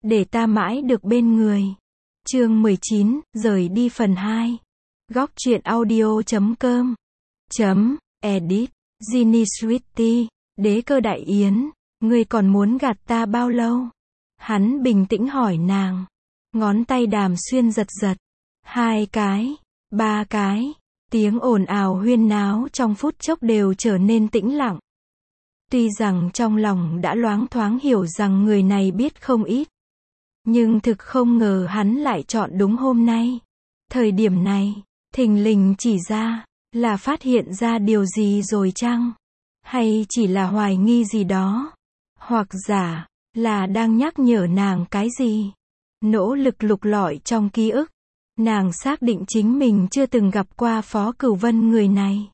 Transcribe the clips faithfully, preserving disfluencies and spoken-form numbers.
để ta mãi được bên người. Chương mười chín, rời đi phần hai. Góc truyện audio chấm com chấm edit. Ginny Sweetie, đế cơ đại yến, ngươi còn muốn gạt ta bao lâu? Hắn bình tĩnh hỏi nàng. Ngón tay Đàm Xuyên giật giật. Hai cái, ba cái, tiếng ồn ào huyên náo trong phút chốc đều trở nên tĩnh lặng. Tuy rằng trong lòng đã loáng thoáng hiểu rằng người này biết không ít, nhưng thực không ngờ hắn lại chọn đúng hôm nay. Thời điểm này, thình lình chỉ ra, là phát hiện ra điều gì rồi chăng? Hay chỉ là hoài nghi gì đó? Hoặc giả, là đang nhắc nhở nàng cái gì? Nỗ lực lục lọi trong ký ức, nàng xác định chính mình chưa từng gặp qua Phó Cửu Vân người này.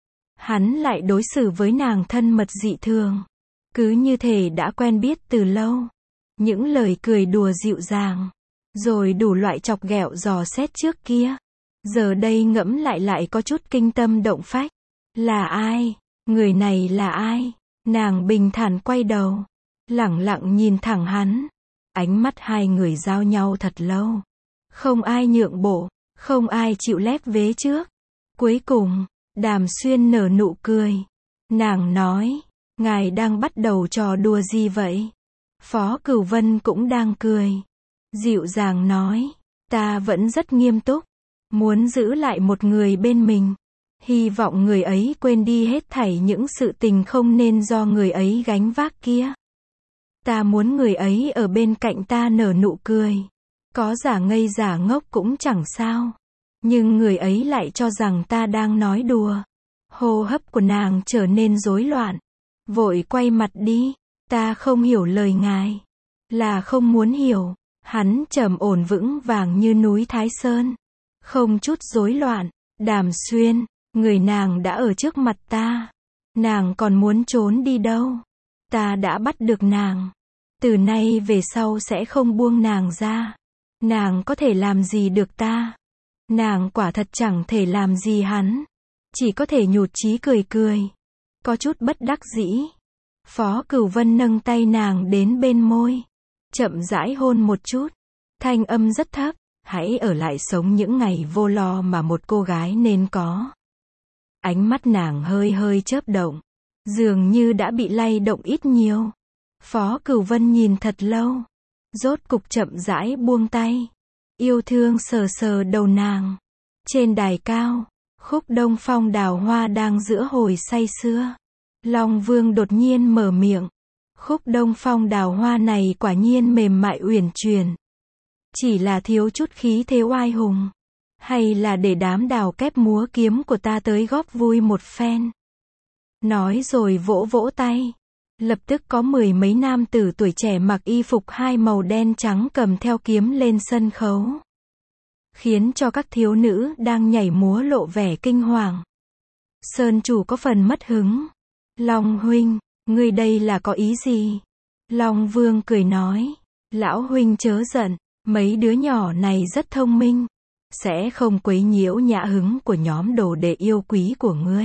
Hắn lại đối xử với nàng thân mật dị thường. Cứ như thể đã quen biết từ lâu. Những lời cười đùa dịu dàng, rồi đủ loại chọc ghẹo dò xét trước kia, giờ đây ngẫm lại lại có chút kinh tâm động phách. Là ai? Người này là ai? Nàng bình thản quay đầu, lẳng lặng nhìn thẳng hắn. Ánh mắt hai người giao nhau thật lâu. Không ai nhượng bộ, không ai chịu lép vế trước. Cuối cùng, Đàm Xuyên nở nụ cười. Nàng nói, ngài đang bắt đầu trò đùa gì vậy? Phó Cửu Vân cũng đang cười. Dịu dàng nói, ta vẫn rất nghiêm túc. Muốn giữ lại một người bên mình. Hy vọng người ấy quên đi hết thảy những sự tình không nên do người ấy gánh vác kia. Ta muốn người ấy ở bên cạnh ta nở nụ cười. Có giả ngây giả ngốc cũng chẳng sao. Nhưng người ấy lại cho rằng ta đang nói đùa. Hô hấp của nàng trở nên rối loạn. Vội quay mặt đi. Ta không hiểu lời ngài. Là không muốn hiểu. Hắn trầm ổn vững vàng như núi Thái Sơn. Không chút rối loạn. Đàm Xuyên, người nàng đã ở trước mặt ta. Nàng còn muốn trốn đi đâu? Ta đã bắt được nàng. Từ nay về sau sẽ không buông nàng ra. Nàng có thể làm gì được ta? Nàng quả thật chẳng thể làm gì hắn. Chỉ có thể nhụt chí cười cười. Có chút bất đắc dĩ. Phó Cửu Vân nâng tay nàng đến bên môi. Chậm rãi hôn một chút. Thanh âm rất thấp. Hãy ở lại sống những ngày vô lo mà một cô gái nên có. Ánh mắt nàng hơi hơi chớp động. Dường như đã bị lay động ít nhiều. Phó Cửu Vân nhìn thật lâu. Rốt cục chậm rãi buông tay. Yêu thương sờ sờ đầu nàng. Trên đài cao, khúc Đông Phong đào hoa đang giữa hồi say sưa. Long Vương đột nhiên mở miệng. Khúc Đông Phong đào hoa này quả nhiên mềm mại uyển chuyển. Chỉ là thiếu chút khí thế oai hùng. Hay là để đám đào kép múa kiếm của ta tới góp vui một phen. Nói rồi vỗ vỗ tay. Lập tức có mười mấy nam tử tuổi trẻ mặc y phục hai màu đen trắng cầm theo kiếm lên sân khấu. Khiến cho các thiếu nữ đang nhảy múa lộ vẻ kinh hoàng. Sơn chủ có phần mất hứng. Long huynh, ngươi đây là có ý gì? Long Vương cười nói. Lão huynh chớ giận, mấy đứa nhỏ này rất thông minh. Sẽ không quấy nhiễu nhã hứng của nhóm đồ đệ yêu quý của ngươi.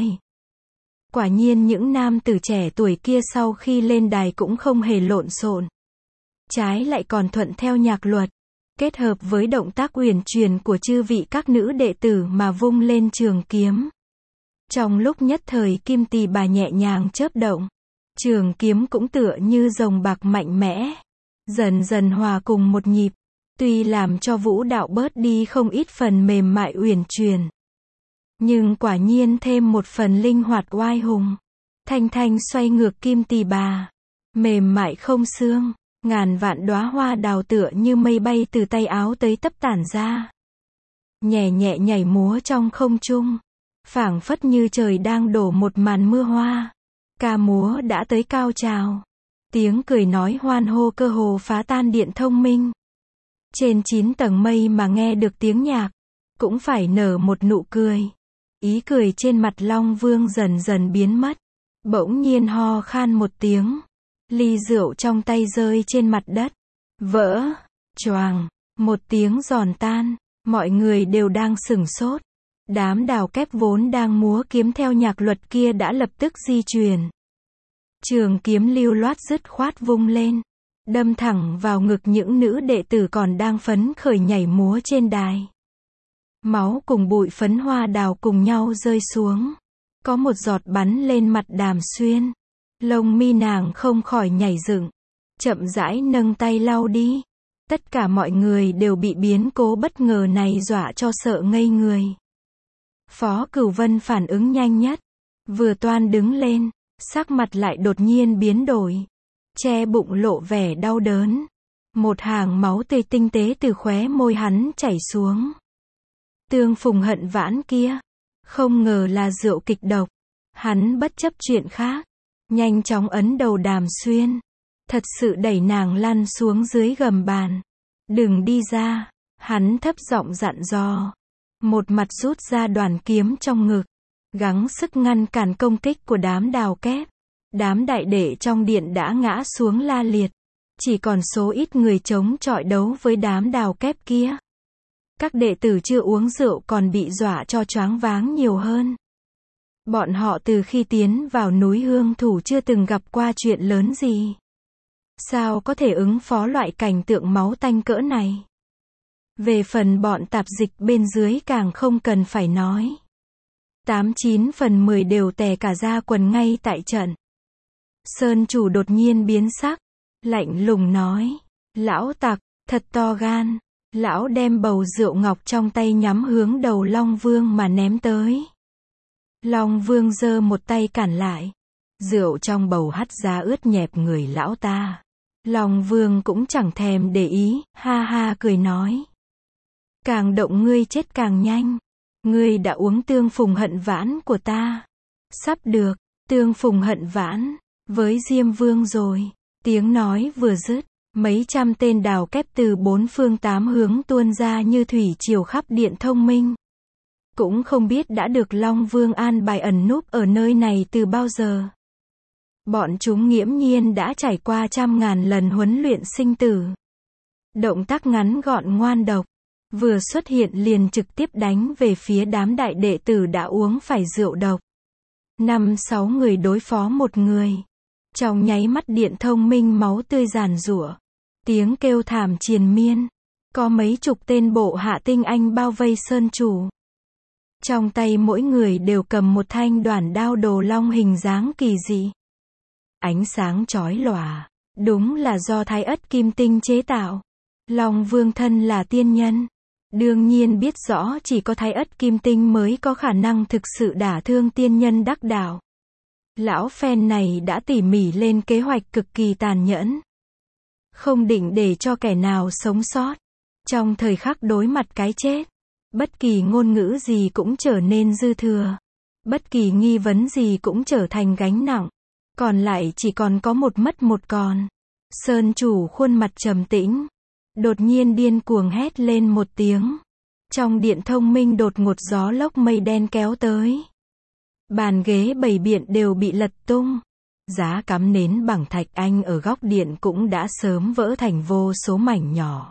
Quả nhiên những nam tử trẻ tuổi kia sau khi lên đài cũng không hề lộn xộn. Trái lại còn thuận theo nhạc luật. Kết hợp với động tác uyển chuyển của chư vị các nữ đệ tử mà vung lên trường kiếm. Trong lúc nhất thời kim tỳ bà nhẹ nhàng chớp động. Trường kiếm cũng tựa như rồng bạc mạnh mẽ. Dần dần hòa cùng một nhịp. Tuy làm cho vũ đạo bớt đi không ít phần mềm mại uyển chuyển. Nhưng quả nhiên thêm một phần linh hoạt oai hùng. Thanh thanh xoay ngược kim tỳ bà. Mềm mại không xương. Ngàn vạn đóa hoa đào tựa như mây bay từ tay áo tới tấp tản ra. Nhẹ nhẹ nhảy múa trong không trung. Phảng phất như trời đang đổ một màn mưa hoa. Ca múa đã tới cao trào. Tiếng cười nói hoan hô cơ hồ phá tan điện thông minh. Trên chín tầng mây mà nghe được tiếng nhạc. Cũng phải nở một nụ cười. Ý cười trên mặt Long Vương dần dần biến mất. Bỗng nhiên ho khan một tiếng. Ly rượu trong tay rơi trên mặt đất. Vỡ. Choàng. Một tiếng giòn tan. Mọi người đều đang sửng sốt. Đám đào kép vốn đang múa kiếm theo nhạc luật kia đã lập tức di chuyển. Trường kiếm lưu loát dứt khoát vung lên. đâm thẳng vào ngực những nữ đệ tử còn đang phấn khởi nhảy múa trên đài. Máu cùng bụi phấn hoa đào cùng nhau rơi xuống. Có một giọt bắn lên mặt Đàm Xuyên. Lông mi nàng không khỏi nhảy dựng. Chậm rãi nâng tay lau đi. Tất cả mọi người đều bị biến cố bất ngờ này dọa cho sợ ngây người. Phó Cửu Vân phản ứng nhanh nhất. Vừa toan đứng lên, sắc mặt lại đột nhiên biến đổi. Che bụng lộ vẻ đau đớn. Một hàng máu tươi tinh tế từ khóe môi hắn chảy xuống. Tương Phùng Hận Vãn kia, không ngờ là rượu kịch độc. Hắn bất chấp chuyện khác, nhanh chóng ấn đầu Đàm Xuyên. Thật sự đẩy nàng lăn xuống dưới gầm bàn. Đừng đi ra, hắn thấp giọng dặn dò. Một mặt rút ra đoàn kiếm trong ngực, gắng sức ngăn cản công kích của đám đào kép. Đám đại đệ trong điện đã ngã xuống la liệt. Chỉ còn số ít người chống chọi đấu với đám đào kép kia. Các đệ tử chưa uống rượu còn bị dọa cho choáng váng nhiều hơn. Bọn họ từ khi tiến vào núi Hương Thủ chưa từng gặp qua chuyện lớn gì. Sao có thể ứng phó loại cảnh tượng máu tanh cỡ này? Về phần bọn tạp dịch bên dưới càng không cần phải nói. Tám chín phần mười đều tè cả da quần ngay tại trận. Sơn chủ đột nhiên biến sắc, lạnh lùng nói. Lão tặc, thật to gan. Lão đem bầu rượu ngọc trong tay nhắm hướng đầu Long Vương mà ném tới. Long Vương giơ một tay cản lại. Rượu trong bầu hắt ra ướt nhẹp người lão ta. Long Vương cũng chẳng thèm để ý, ha ha cười nói. Càng động ngươi chết càng nhanh. Ngươi đã uống Tương Phùng Hận Vãn của ta. Sắp được, Tương Phùng Hận Vãn, với Diêm Vương rồi. Tiếng nói vừa dứt, mấy trăm tên đào kép từ bốn phương tám hướng tuôn ra như thủy triều khắp điện Thông Minh. Cũng không biết đã được Long Vương an bài ẩn núp ở nơi này từ bao giờ. Bọn chúng nghiễm nhiên đã trải qua trăm ngàn lần huấn luyện sinh tử. Động tác ngắn gọn ngoan độc. Vừa xuất hiện liền trực tiếp đánh về phía đám đại đệ tử đã uống phải rượu độc. Năm sáu người đối phó một người. Trong nháy mắt điện Thông Minh máu tươi giàn giụa. Tiếng kêu thảm triền miên. Có mấy chục tên bộ hạ tinh anh bao vây Sơn chủ. Trong tay mỗi người đều cầm một thanh đoản đao đồ long hình dáng kỳ dị. Ánh sáng chói lòa. Đúng là do Thái Ất Kim Tinh chế tạo. Long Vương thân là tiên nhân. Đương nhiên biết rõ chỉ có Thái Ất Kim Tinh mới có khả năng thực sự đả thương tiên nhân đắc đạo. Lão phen này đã tỉ mỉ lên kế hoạch cực kỳ tàn nhẫn. Không định để cho kẻ nào sống sót. Trong thời khắc đối mặt cái chết, bất kỳ ngôn ngữ gì cũng trở nên dư thừa. Bất kỳ nghi vấn gì cũng trở thành gánh nặng. Còn lại chỉ còn có một mất một còn. Sơn chủ khuôn mặt trầm tĩnh. Đột nhiên điên cuồng hét lên một tiếng. Trong điện Thông Minh đột ngột gió lốc mây đen kéo tới. Bàn ghế bày biện đều bị lật tung. Giá cắm nến bằng thạch anh ở góc điện cũng đã sớm vỡ thành vô số mảnh nhỏ.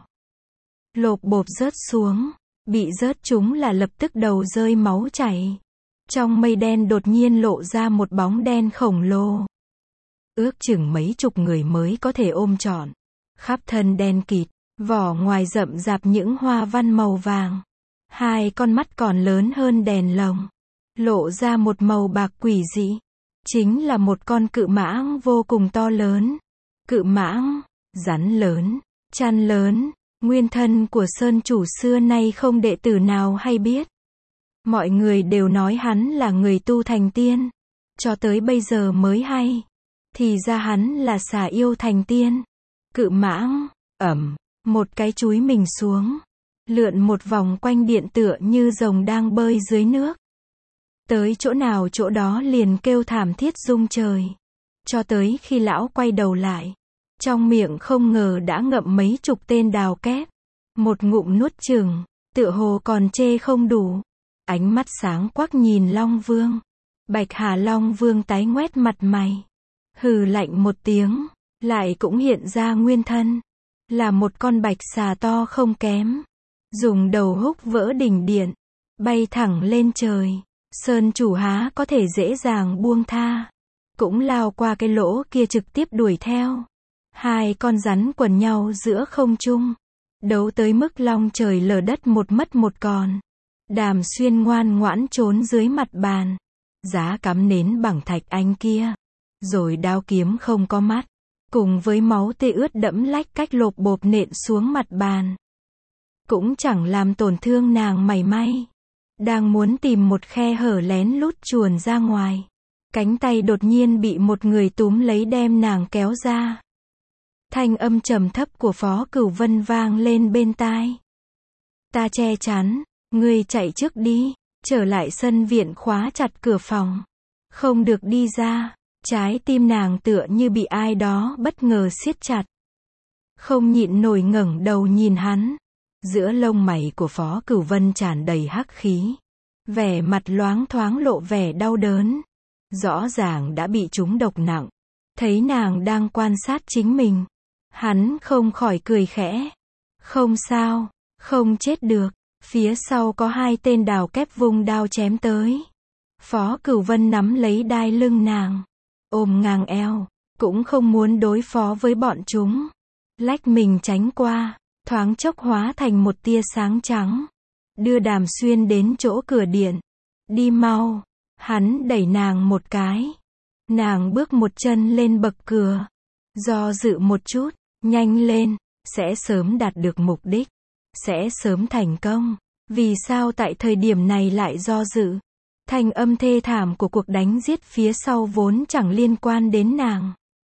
Lộp bộp rớt xuống. Bị rớt chúng là lập tức đầu rơi máu chảy. Trong mây đen đột nhiên lộ ra một bóng đen khổng lồ. Ước chừng mấy chục người mới có thể ôm trọn. Khắp thân đen kịt, vỏ ngoài rậm rạp những hoa văn màu vàng. Hai con mắt còn lớn hơn đèn lồng. Lộ ra một màu bạc quỷ dị. Chính là một con cự mãng vô cùng to lớn. Cự mãng, rắn lớn, chăn lớn. Nguyên thân của Sơn chủ xưa nay không đệ tử nào hay biết. Mọi người đều nói hắn là người tu thành tiên. Cho tới bây giờ mới hay. Thì ra hắn là xà yêu thành tiên. Cự mãng, ẩm, một cái chúi mình xuống. Lượn một vòng quanh điện tựa như rồng đang bơi dưới nước. Tới chỗ nào chỗ đó liền kêu thảm thiết rung trời. Cho tới khi lão quay đầu lại. Trong miệng không ngờ đã ngậm mấy chục tên đào kép. Một ngụm nuốt chừng, tựa hồ còn chê không đủ. Ánh mắt sáng quắc nhìn Long Vương. Bạch Hà Long Vương tái ngoét mặt mày. Hừ lạnh một tiếng, lại cũng hiện ra nguyên thân. Là một con bạch xà to không kém. Dùng đầu húc vỡ đỉnh điện. Bay thẳng lên trời. Sơn chủ há có thể dễ dàng buông tha. Cũng lao qua cái lỗ kia trực tiếp đuổi theo. Hai con rắn quần nhau giữa không trung. Đấu tới mức long trời lở đất một mất một còn. Đàm Xuyên ngoan ngoãn trốn dưới mặt bàn. Giá cắm nến bằng thạch anh kia. Rồi đao kiếm không có mắt. Cùng với máu tê ướt đẫm lách cách lộp bộp nện xuống mặt bàn. Cũng chẳng làm tổn thương nàng mảy may. Đang muốn tìm một khe hở lén lút chuồn ra ngoài. Cánh tay đột nhiên bị một người túm lấy đem nàng kéo ra. Thanh âm trầm thấp của Phó Cửu Vân vang lên bên tai. Ta che chắn, ngươi chạy trước đi, trở lại sân viện khóa chặt cửa phòng. Không được đi ra, trái tim nàng tựa như bị ai đó bất ngờ siết chặt. Không nhịn nổi ngẩng đầu nhìn hắn. Giữa lông mày của Phó Cửu Vân tràn đầy hắc khí. Vẻ mặt loáng thoáng lộ vẻ đau đớn. Rõ ràng đã bị trúng độc nặng. Thấy nàng đang quan sát chính mình. Hắn không khỏi cười khẽ. Không sao, không chết được. Phía sau có hai tên đào kép vung đao chém tới. Phó Cửu Vân nắm lấy đai lưng nàng. Ôm ngang eo. Cũng không muốn đối phó với bọn chúng. Lách mình tránh qua. Thoáng chốc hóa thành một tia sáng trắng. Đưa Đàm Xuyên đến chỗ cửa điện. Đi mau. Hắn đẩy nàng một cái. Nàng bước một chân lên bậc cửa. Do dự một chút. Nhanh lên. Sẽ sớm đạt được mục đích. Sẽ sớm thành công. Vì sao tại thời điểm này lại do dự? Thanh âm thê thảm của cuộc đánh giết phía sau vốn chẳng liên quan đến nàng.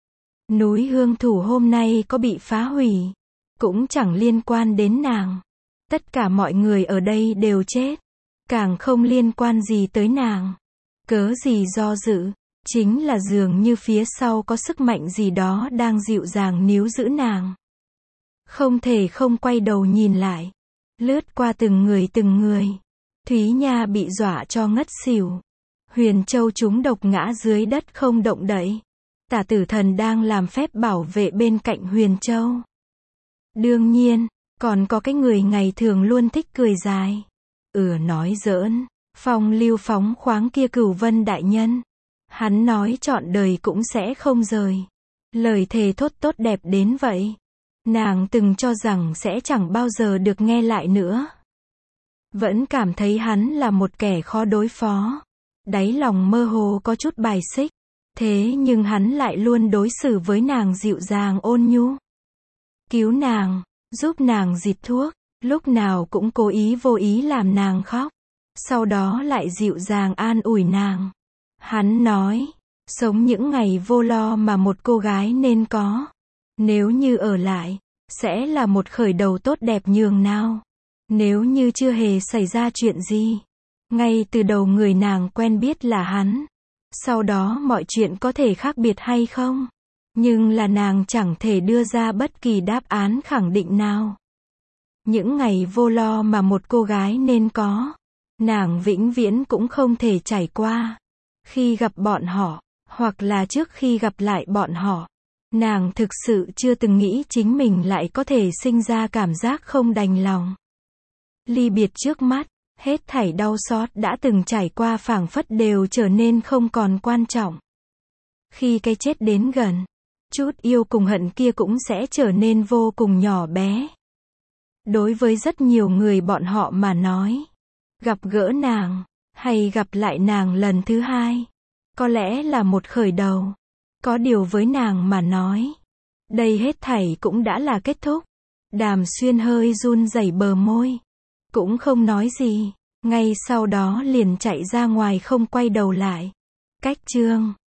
Núi Hương Thủ hôm nay có bị phá hủy. Cũng chẳng liên quan đến nàng. Tất cả mọi người ở đây đều chết. Càng không liên quan gì tới nàng. Cớ gì do dự? Chính là dường như phía sau có sức mạnh gì đó đang dịu dàng níu giữ nàng. Không thể không quay đầu nhìn lại. Lướt qua từng người từng người. Thúy Nha bị dọa cho ngất xỉu. Huyền Châu trúng độc ngã dưới đất không động đậy. Tả Tử Thần đang làm phép bảo vệ bên cạnh Huyền Châu. Đương nhiên, còn có cái người ngày thường luôn thích cười dài. Ừ nói giỡn, phong lưu phóng khoáng kia Cửu Vân đại nhân. Hắn nói trọn đời cũng sẽ không rời. Lời thề thốt tốt đẹp đến vậy. Nàng từng cho rằng sẽ chẳng bao giờ được nghe lại nữa. Vẫn cảm thấy hắn là một kẻ khó đối phó. Đáy lòng mơ hồ có chút bài xích. Thế nhưng hắn lại luôn đối xử với nàng dịu dàng ôn nhu. Cứu nàng, giúp nàng dịt thuốc, lúc nào cũng cố ý vô ý làm nàng khóc. Sau đó lại dịu dàng an ủi nàng. Hắn nói, sống những ngày vô lo mà một cô gái nên có. Nếu như ở lại, sẽ là một khởi đầu tốt đẹp nhường nào. Nếu như chưa hề xảy ra chuyện gì. Ngay từ đầu người nàng quen biết là hắn. Sau đó mọi chuyện có thể khác biệt hay không? Nhưng là nàng chẳng thể đưa ra bất kỳ đáp án khẳng định nào. Những ngày vô lo mà một cô gái nên có. Nàng vĩnh viễn cũng không thể trải qua. Khi gặp bọn họ, hoặc là trước khi gặp lại bọn họ. Nàng thực sự chưa từng nghĩ chính mình lại có thể sinh ra cảm giác không đành lòng. Ly biệt trước mắt, hết thảy đau xót đã từng trải qua phảng phất đều trở nên không còn quan trọng. Khi cái chết đến gần, chút yêu cùng hận kia cũng sẽ trở nên vô cùng nhỏ bé. Đối với rất nhiều người bọn họ mà nói, gặp gỡ nàng, hay gặp lại nàng lần thứ hai, có lẽ là một khởi đầu. Có điều với nàng mà nói, đây hết thảy cũng đã là kết thúc. Đàm Xuyên hơi run rẩy bờ môi, cũng không nói gì, ngay sau đó liền chạy ra ngoài không quay đầu lại. Cách chương